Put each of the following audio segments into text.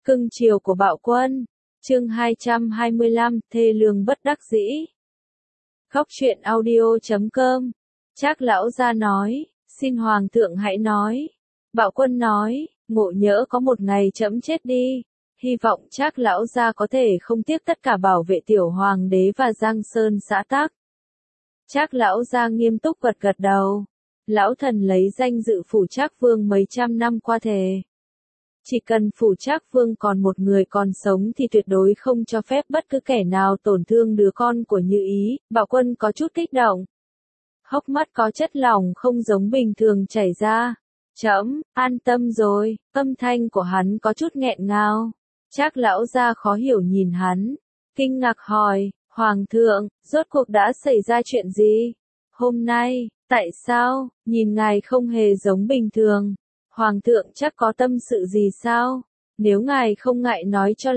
Cưng chiều của Bạo Quân. Chương 225, thê lương bất đắc dĩ. Khóc chuyện audio.com. Trác lão gia nói, xin hoàng thượng hãy nói. Bạo Quân nói, ngộ nhỡ có một ngày trẫm chết đi, hy vọng Trác lão gia có thể không tiếc tất cả bảo vệ tiểu hoàng đế và Giang Sơn xã tắc. Trác lão gia nghiêm túc gật gật đầu. Lão thần lấy danh dự phủ Trác vương mấy trăm năm qua thề. Chỉ cần phủ Trác vương còn một người còn sống thì tuyệt đối không cho phép bất cứ kẻ nào tổn thương đứa con của Như Ý. Bạo Quân có chút kích động. Hốc mắt có chất lỏng không giống bình thường chảy ra. Trẫm, an tâm rồi, âm thanh của hắn có chút nghẹn ngào. Trác lão gia khó hiểu nhìn hắn, kinh ngạc hỏi, Hoàng thượng, rốt cuộc đã xảy ra chuyện gì? Hôm nay, tại sao, nhìn ngài không hề giống bình thường? Hoàng thượng chắc có tâm sự gì sao? Nếu ngài không ngại nói cho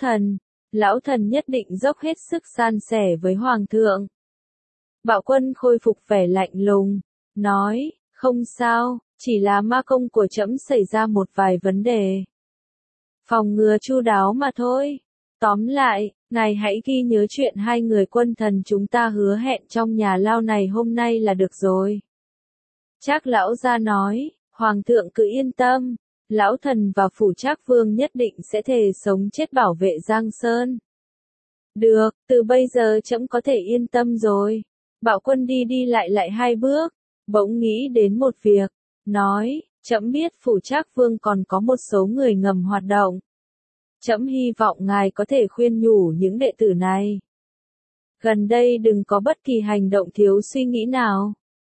lão thần nhất định dốc hết sức san sẻ với Hoàng thượng. Bạo Quân khôi phục vẻ lạnh lùng, nói, không sao, chỉ là ma công của trẫm xảy ra một vài vấn đề. Phòng ngừa chu đáo mà thôi. Tóm lại, ngài hãy ghi nhớ chuyện hai người quân thần chúng ta hứa hẹn trong nhà lao này hôm nay là được rồi. Trác lão gia nói, Hoàng thượng cứ yên tâm, lão thần và phủ Trác vương nhất định sẽ thề sống chết bảo vệ Giang Sơn. Được, từ bây giờ trẫm có thể yên tâm rồi. Bạo Quân đi lại hai bước, bỗng nghĩ đến một việc, nói, trẫm biết phủ Trác vương còn có một số người ngầm hoạt động. Trẫm hy vọng ngài có thể khuyên nhủ những đệ tử này. Gần đây đừng có bất kỳ hành động thiếu suy nghĩ nào.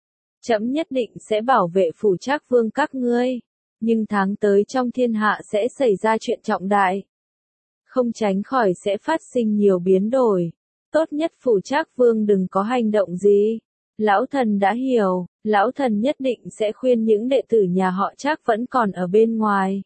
Trẫm nhất định sẽ bảo vệ phủ Trác vương các ngươi, nhưng tháng tới trong thiên hạ sẽ xảy ra chuyện trọng đại. Không tránh khỏi sẽ phát sinh nhiều biến đổi. Tốt nhất phủ Trác vương đừng có hành động gì. Lão thần đã hiểu, lão thần nhất định sẽ khuyên những đệ tử nhà họ Trác vẫn còn ở bên ngoài.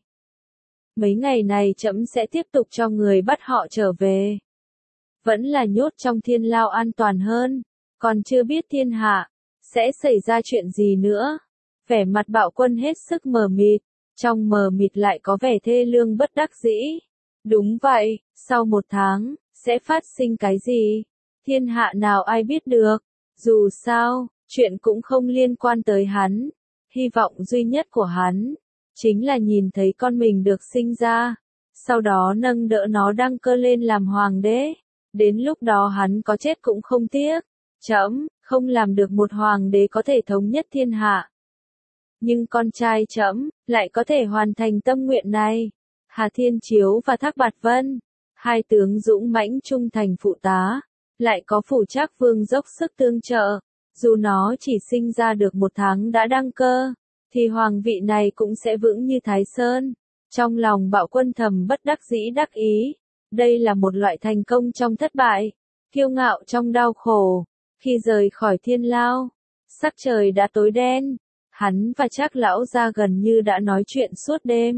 Mấy ngày này trẫm sẽ tiếp tục cho người bắt họ trở về. Vẫn là nhốt trong thiên lao an toàn hơn, còn chưa biết thiên hạ sẽ xảy ra chuyện gì nữa. Vẻ mặt Bạo Quân hết sức mờ mịt, trong mờ mịt lại có vẻ thê lương bất đắc dĩ. Đúng vậy, sau một tháng, sẽ phát sinh cái gì? Thiên hạ nào ai biết được, dù sao, chuyện cũng không liên quan tới hắn. Hy vọng duy nhất của hắn chính là nhìn thấy con mình được sinh ra, sau đó nâng đỡ nó đăng cơ lên làm hoàng đế. Đến lúc đó hắn có chết cũng không tiếc. Trẫm không làm được một hoàng đế có thể thống nhất thiên hạ, nhưng con trai trẫm lại có thể hoàn thành tâm nguyện này. Hà Thiên Chiếu và Thác Bạt Vân, hai tướng dũng mãnh trung thành phụ tá, lại có phủ Trác vương dốc sức tương trợ. Dù nó chỉ sinh ra được một tháng đã đăng cơ, thì hoàng vị này cũng sẽ vững như Thái Sơn. Trong lòng Bạo Quân thầm bất đắc dĩ đắc ý. Đây là một loại thành công trong thất bại, kiêu ngạo trong đau khổ. Khi rời khỏi thiên lao, sắc trời đã tối đen. Hắn và Trác lão gia gần như đã nói chuyện suốt đêm.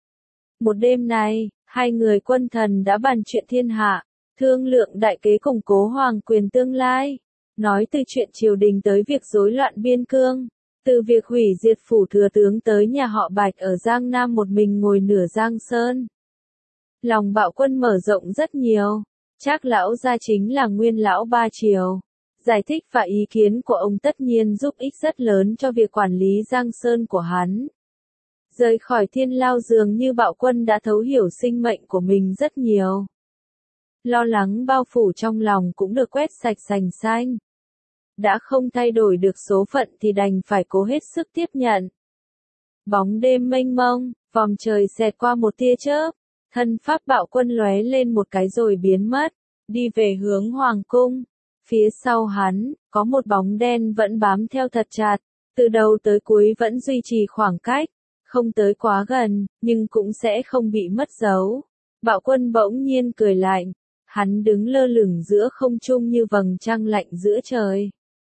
Một đêm này, hai người quân thần đã bàn chuyện thiên hạ, thương lượng đại kế củng cố hoàng quyền tương lai. Nói từ chuyện triều đình tới việc rối loạn biên cương, từ việc hủy diệt phủ thừa tướng tới nhà họ Bạch ở Giang Nam một mình ngồi nửa Giang Sơn. Lòng Bạo Quân mở rộng rất nhiều. Trác lão gia chính là nguyên lão ba triều. Giải thích và ý kiến của ông tất nhiên giúp ích rất lớn cho việc quản lý Giang Sơn của hắn. Rời khỏi thiên lao dường như Bạo Quân đã thấu hiểu sinh mệnh của mình rất nhiều. Lo lắng bao phủ trong lòng cũng được quét sạch sành xanh. Đã không thay đổi được số phận thì đành phải cố hết sức tiếp nhận. Bóng đêm mênh mông, vòm trời xẹt qua một tia chớp. Thân pháp Bạo Quân lóe lên một cái rồi biến mất, đi về hướng hoàng cung. Phía sau hắn, có một bóng đen vẫn bám theo thật chặt, từ đầu tới cuối vẫn duy trì khoảng cách, không tới quá gần, nhưng cũng sẽ không bị mất dấu. Bạo Quân bỗng nhiên cười lạnh, hắn đứng lơ lửng giữa không trung như vầng trăng lạnh giữa trời.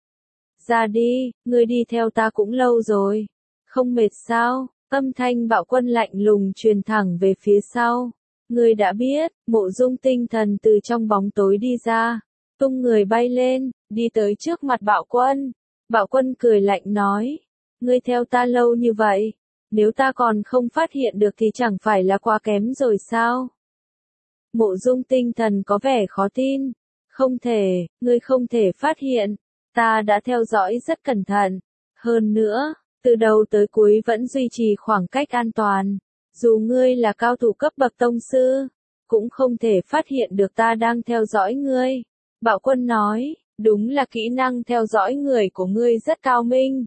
Ra đi, ngươi đi theo ta cũng lâu rồi, không mệt sao? Âm thanh Bạo Quân lạnh lùng truyền thẳng về phía sau. Ngươi đã biết, Mộ Dung tinh thần từ trong bóng tối đi ra, tung người bay lên, đi tới trước mặt Bạo Quân. Bạo Quân cười lạnh nói, ngươi theo ta lâu như vậy, Nếu ta còn không phát hiện được thì chẳng phải là quá kém rồi sao? Mộ Dung Tinh Thần có vẻ khó tin. Không thể, ngươi không thể phát hiện. Ta đã theo dõi rất cẩn thận. Hơn nữa, từ đầu tới cuối vẫn duy trì khoảng cách an toàn. Dù ngươi là cao thủ cấp bậc tông sư, cũng không thể phát hiện được ta đang theo dõi ngươi. Bạo Quân nói, đúng là kỹ năng theo dõi người của ngươi rất cao minh.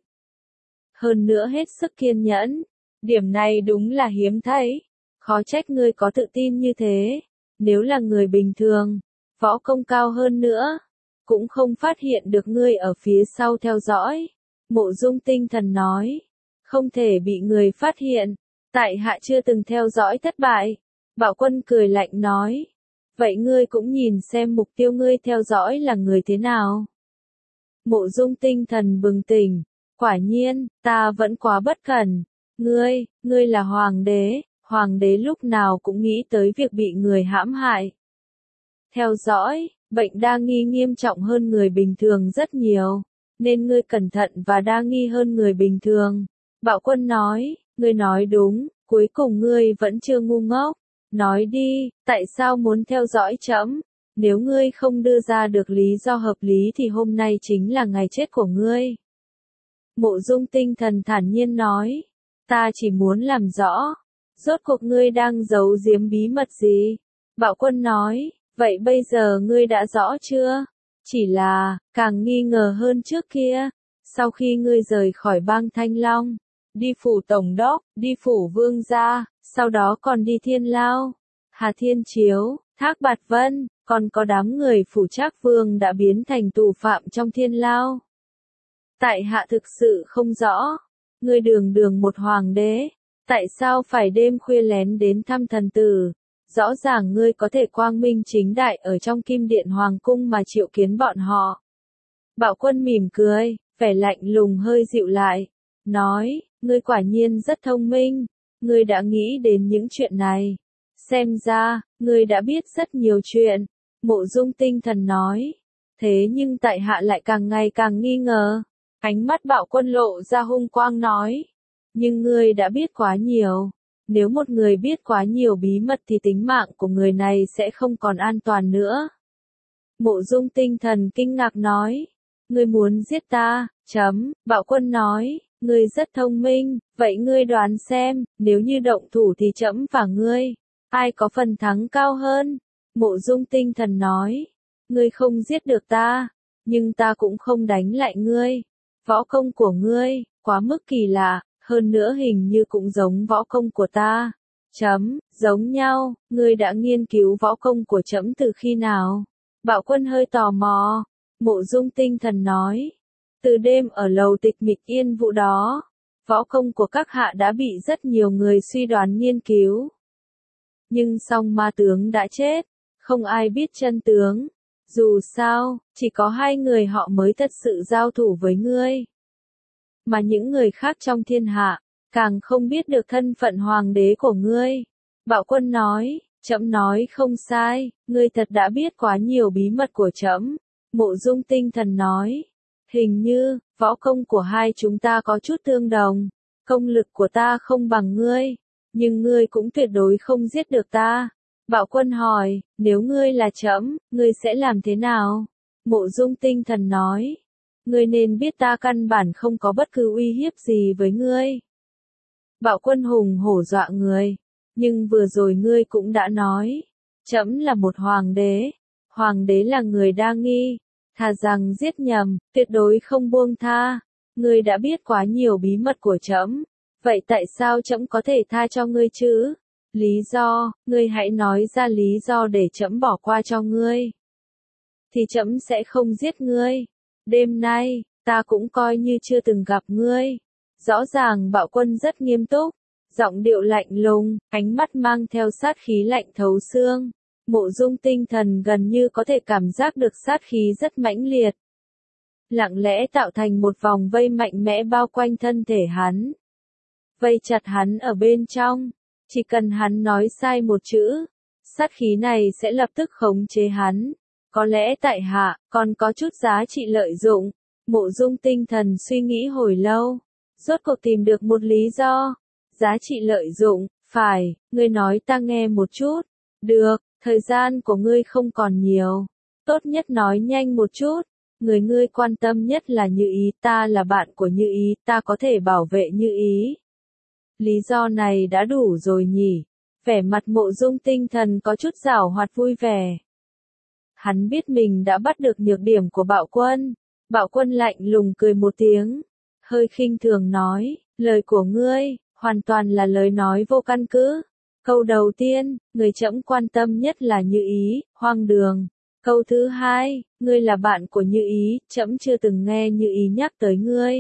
Hơn nữa hết sức kiên nhẫn. Điểm này đúng là hiếm thấy. Khó trách ngươi có tự tin như thế. Nếu là người bình thường, võ công cao hơn nữa, cũng không phát hiện được ngươi ở phía sau theo dõi. Mộ Dung Tinh Thần nói, không thể bị người phát hiện. Tại hạ chưa từng theo dõi thất bại. Bạo Quân cười lạnh nói, vậy ngươi cũng nhìn xem mục tiêu ngươi theo dõi là người thế nào. Mộ Dung Tinh Thần bừng tỉnh, quả nhiên, ta vẫn quá bất cẩn. Ngươi là hoàng đế lúc nào cũng nghĩ tới việc bị người hãm hại. Theo dõi, bệnh đa nghi nghiêm trọng hơn người bình thường rất nhiều, nên ngươi cẩn thận và đa nghi hơn người bình thường. Bạo Quân nói, ngươi nói đúng, cuối cùng ngươi vẫn chưa ngu ngốc. Nói đi, tại sao muốn theo dõi trẫm? Nếu ngươi không đưa ra được lý do hợp lý thì hôm nay chính là ngày chết của ngươi. Mộ Dung Tinh Thần thản nhiên nói, ta chỉ muốn làm rõ, rốt cuộc ngươi đang giấu giếm bí mật gì? Bạo Quân nói, vậy bây giờ ngươi đã rõ chưa? Chỉ là, càng nghi ngờ hơn trước kia. Sau khi ngươi rời khỏi bang Thanh Long, đi phủ tổng đốc, đi phủ vương gia, sau đó còn đi Thiên Lao, Hà Thiên Chiếu, Thác Bạt Vân, còn có đám người phủ Trác Vương đã biến thành tù phạm trong Thiên Lao. Tại hạ thực sự không rõ, ngươi đường đường một hoàng đế, tại sao phải đêm khuya lén đến thăm thần tử? Rõ ràng ngươi có thể quang minh chính đại ở trong Kim Điện Hoàng cung mà triệu kiến bọn họ. Bạo Quân mỉm cười, vẻ lạnh lùng hơi dịu lại, nói, ngươi quả nhiên rất thông minh, ngươi đã nghĩ đến những chuyện này. Xem ra, ngươi đã biết rất nhiều chuyện. Mộ Dung Tinh Thần nói, thế nhưng tại hạ lại càng ngày càng nghi ngờ. Ánh mắt Bạo Quân lộ ra hung quang nói, nhưng ngươi đã biết quá nhiều. Nếu một người biết quá nhiều bí mật thì tính mạng của người này sẽ không còn an toàn nữa. Mộ Dung Tinh Thần kinh ngạc nói, ngươi muốn giết ta, Bạo Quân nói, ngươi rất thông minh, vậy ngươi đoán xem, nếu như động thủ thì trẫm và ngươi, ai có phần thắng cao hơn? Mộ Dung Tinh Thần nói, ngươi không giết được ta, nhưng ta cũng không đánh lại ngươi. Võ công của ngươi, quá mức kỳ lạ, hơn nữa hình như cũng giống võ công của ta. Giống nhau, ngươi đã nghiên cứu võ công của trẫm từ khi nào? Bạo Quân hơi tò mò. Mộ Dung Tinh Thần nói, từ đêm ở lầu Tịch Mịch Yên Vũ đó, võ công của các hạ đã bị rất nhiều người suy đoán nghiên cứu. Nhưng song ma tướng đã chết, không ai biết chân tướng. Dù sao, chỉ có hai người họ mới thật sự giao thủ với ngươi. Mà những người khác trong thiên hạ, càng không biết được thân phận hoàng đế của ngươi. Bạo Quân nói, trẫm nói không sai, ngươi thật đã biết quá nhiều bí mật của trẫm. Mộ Dung Tinh Thần nói, hình như, võ công của hai chúng ta có chút tương đồng. Công lực của ta không bằng ngươi, nhưng ngươi cũng tuyệt đối không giết được ta. Bạo Quân hỏi, nếu ngươi là trẫm, ngươi sẽ làm thế nào? Mộ Dung Tinh Thần nói, ngươi nên biết ta căn bản không có bất cứ uy hiếp gì với ngươi. Bạo Quân hùng hổ dọa người, nhưng vừa rồi ngươi cũng đã nói, trẫm là một hoàng đế là người đa nghi, thà rằng giết nhầm, tuyệt đối không buông tha. Ngươi đã biết quá nhiều bí mật của trẫm, vậy tại sao trẫm có thể tha cho ngươi chứ? Lý do, ngươi hãy nói ra lý do để trẫm bỏ qua cho ngươi. Thì trẫm sẽ không giết ngươi. Đêm nay, ta cũng coi như chưa từng gặp ngươi. Rõ ràng Bạo Quân rất nghiêm túc, giọng điệu lạnh lùng, ánh mắt mang theo sát khí lạnh thấu xương. Mộ Dung Tinh Thần gần như có thể cảm giác được sát khí rất mãnh liệt. Lặng lẽ tạo thành một vòng vây mạnh mẽ bao quanh thân thể hắn. Vây chặt hắn ở bên trong. Chỉ cần hắn nói sai một chữ, sát khí này sẽ lập tức khống chế hắn. Có lẽ tại hạ, còn có chút giá trị lợi dụng. Mộ Dung Tinh Thần suy nghĩ hồi lâu. Rốt cuộc tìm được một lý do. Giá trị lợi dụng, phải, ngươi nói ta nghe một chút. Được, thời gian của ngươi không còn nhiều. Tốt nhất nói nhanh một chút. Người ngươi quan tâm nhất là Như Ý, ta là bạn của Như Ý, ta có thể bảo vệ Như Ý. Lý do này đã đủ rồi nhỉ? Vẻ mặt Mộ Dung Tinh Thần có chút giảo hoạt vui vẻ. Hắn biết mình đã bắt được nhược điểm của Bạo Quân. Bạo Quân lạnh lùng cười một tiếng, hơi khinh thường nói, lời của ngươi, hoàn toàn là lời nói vô căn cứ. Câu đầu tiên, người trẫm quan tâm nhất là Như Ý, hoang đường. Câu thứ hai, ngươi là bạn của Như Ý, trẫm chưa từng nghe Như Ý nhắc tới ngươi.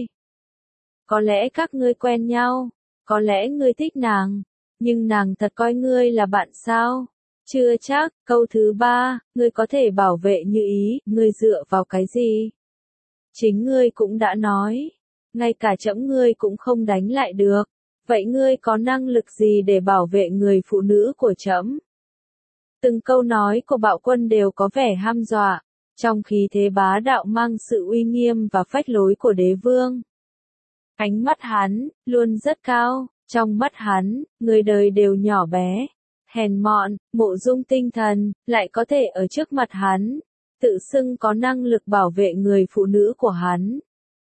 Có lẽ các ngươi quen nhau, có lẽ ngươi thích nàng, nhưng nàng thật coi ngươi là bạn sao? Chưa chắc. Câu thứ ba, ngươi có thể bảo vệ Như Ý, ngươi dựa vào cái gì? Chính ngươi cũng đã nói, ngay cả trẫm ngươi cũng không đánh lại được. Vậy ngươi có năng lực gì để bảo vệ người phụ nữ của trẫm? Từng câu nói của Bạo Quân đều có vẻ hăm dọa, trong khí thế bá đạo mang sự uy nghiêm và phách lối của đế vương. Ánh mắt hắn, luôn rất cao, trong mắt hắn, người đời đều nhỏ bé, hèn mọn. Mộ Dung Tinh Thần, lại có thể ở trước mặt hắn, tự xưng có năng lực bảo vệ người phụ nữ của hắn.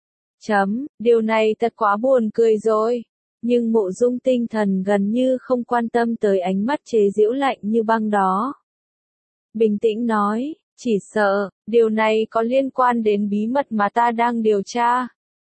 Điều này thật quá buồn cười rồi. Nhưng Mộ Dung Tinh Thần gần như không quan tâm tới ánh mắt chế giễu lạnh như băng đó. Bình tĩnh nói, chỉ sợ, điều này có liên quan đến bí mật mà ta đang điều tra.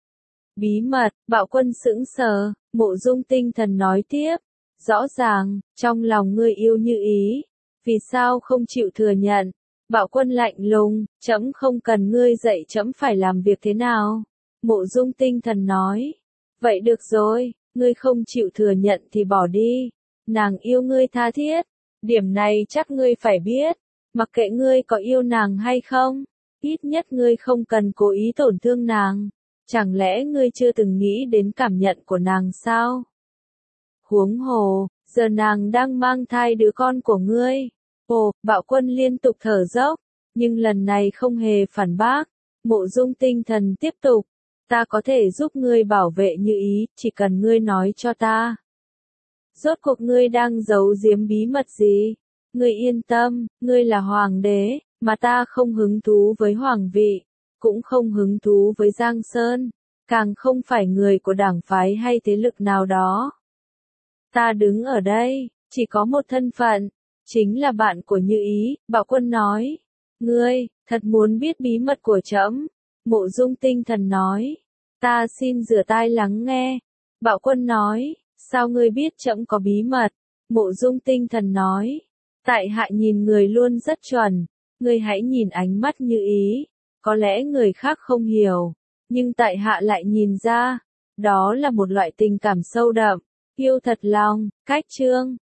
Bí mật? Bạo Quân sững sờ. Mộ Dung Tinh Thần nói tiếp, rõ ràng, trong lòng ngươi yêu Như Ý, vì sao không chịu thừa nhận? Bạo Quân lạnh lùng, trẫm không cần ngươi dạy trẫm phải làm việc thế nào. Mộ Dung Tinh Thần nói, vậy được rồi, ngươi không chịu thừa nhận thì bỏ đi. Nàng yêu ngươi tha thiết, điểm này chắc ngươi phải biết. Mặc kệ ngươi có yêu nàng hay không, ít nhất ngươi không cần cố ý tổn thương nàng. Chẳng lẽ ngươi chưa từng nghĩ đến cảm nhận của nàng sao? Huống hồ, giờ nàng đang mang thai đứa con của ngươi. Ồ, Bạo Quân liên tục thở dốc, nhưng lần này không hề phản bác. Mộ Dung Tinh Thần tiếp tục, ta có thể giúp ngươi bảo vệ Như Ý, chỉ cần ngươi nói cho ta. Rốt cuộc ngươi đang giấu giếm bí mật gì? Ngươi yên tâm, ngươi là hoàng đế, mà ta không hứng thú với hoàng vị, cũng không hứng thú với Giang Sơn, càng không phải người của đảng phái hay thế lực nào đó. Ta đứng ở đây, chỉ có một thân phận, chính là bạn của Như Ý. Bạo Quân nói, ngươi, thật muốn biết bí mật của trẫm? Mộ Dung Tinh Thần nói, ta xin rửa tai lắng nghe. Bạo Quân nói, sao ngươi biết trẫm có bí mật? Mộ Dung Tinh Thần nói, tại hạ nhìn người luôn rất chuẩn, ngươi hãy nhìn ánh mắt Như Ý, có lẽ người khác không hiểu, nhưng tại hạ lại nhìn ra, đó là một loại tình cảm sâu đậm, yêu thật lòng. Cách chương